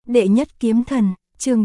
Đệ nhất kiếm thần, chương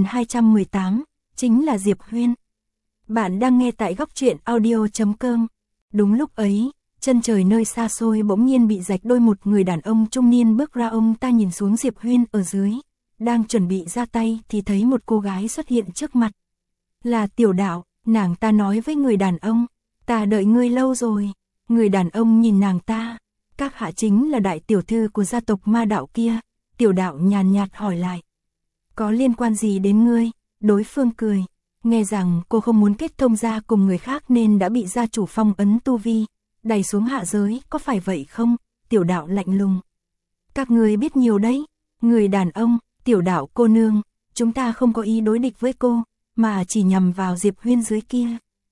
4218, chính là Diệp Huyên. Bạn đang nghe tại góc truyện audio.com. Đúng lúc ấy, chân trời nơi xa xôi bỗng nhiên bị rạch đôi, một người đàn ông trung niên bước ra. Ông ta nhìn xuống Diệp Huyên ở dưới, đang chuẩn bị ra tay thì thấy một cô gái xuất hiện trước mặt. Là Tiểu Đạo, nàng ta nói với người đàn ông, ta đợi ngươi lâu rồi. Người đàn ông nhìn nàng ta, các hạ chính là đại tiểu thư của gia tộc Ma Đạo kia. Tiểu Đạo nhàn nhạt hỏi lại, có liên quan gì đến ngươi? Đối phương cười, nghe rằng cô không muốn kết thông gia cùng người khác nên đã bị gia chủ phong ấn tu vi, đày xuống hạ giới, có phải vậy không? Tiểu Đạo lạnh lùng, các ngươi biết nhiều đấy. Người đàn ông, Tiểu Đạo cô nương, chúng ta không có ý đối địch với cô, mà chỉ nhằm vào Diệp Huyên dưới kia.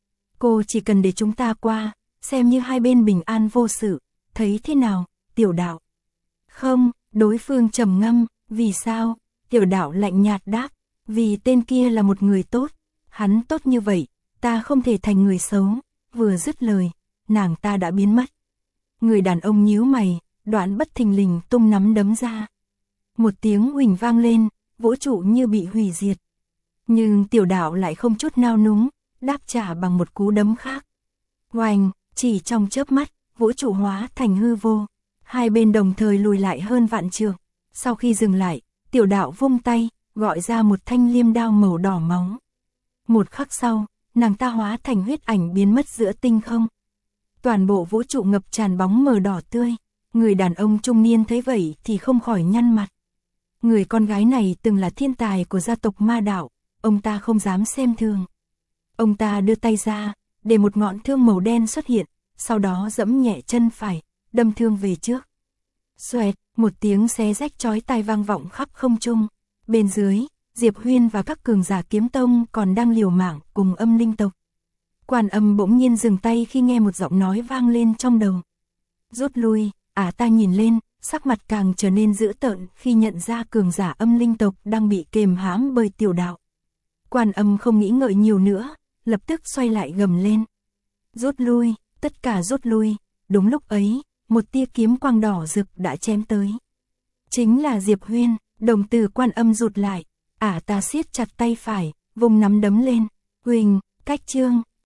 Cô chỉ cần để chúng ta qua, xem như hai bên bình an vô sự, thấy thế nào? Tiểu Đạo. Không, đối phương trầm ngâm, vì sao? Tiểu Đạo lạnh nhạt đáp, vì tên kia là một người tốt, hắn tốt như vậy, ta không thể thành người xấu. Vừa dứt lời, nàng ta đã biến mất. Người đàn ông nhíu mày, đoạn bất thình lình tung nắm đấm ra. Một tiếng huỳnh vang lên, vũ trụ như bị hủy diệt. Nhưng Tiểu Đạo lại không chút nao núng, đáp trả bằng một cú đấm khác. Oanh, chỉ trong chớp mắt, vũ trụ hóa thành hư vô. Hai bên đồng thời lùi lại hơn vạn trượng. Sau khi dừng lại, Tiểu Đạo vung tay, gọi ra một thanh liêm đao màu đỏ máu. Một khắc sau, nàng ta hóa thành huyết ảnh biến mất giữa tinh không. Toàn bộ vũ trụ ngập tràn bóng mờ đỏ tươi. Người đàn ông trung niên thấy vậy thì không khỏi nhăn mặt. Người con gái này từng là thiên tài của gia tộc Ma Đạo, ông ta không dám xem thường. Ông ta đưa tay ra, để một ngọn thương màu đen xuất hiện, sau đó giẫm nhẹ chân phải, đâm thương về trước. Xoẹt, một tiếng xé rách chói tai vang vọng khắp không trung. Bên dưới, Diệp Huyên và các cường giả kiếm tông còn đang liều mạng cùng âm linh tộc. Quan Âm bỗng nhiên dừng tay khi nghe một giọng nói vang lên trong đầu. Rút lui. Ta nhìn lên, sắc mặt càng trở nên dữ tợn khi nhận ra cường giả âm linh tộc đang bị kềm hãm bởi Tiểu Đạo. Quan Âm không nghĩ ngợi nhiều nữa, lập tức xoay lại gầm lên. Rút lui, tất cả rút lui. Đúng lúc ấy, một tia kiếm quang đỏ rực đã chém tới. Chính là Diệp Huyên. Đồng tử Quan Âm rụt lại, ta siết chặt tay phải, vùng nắm đấm lên. Huỳnh, cách chương,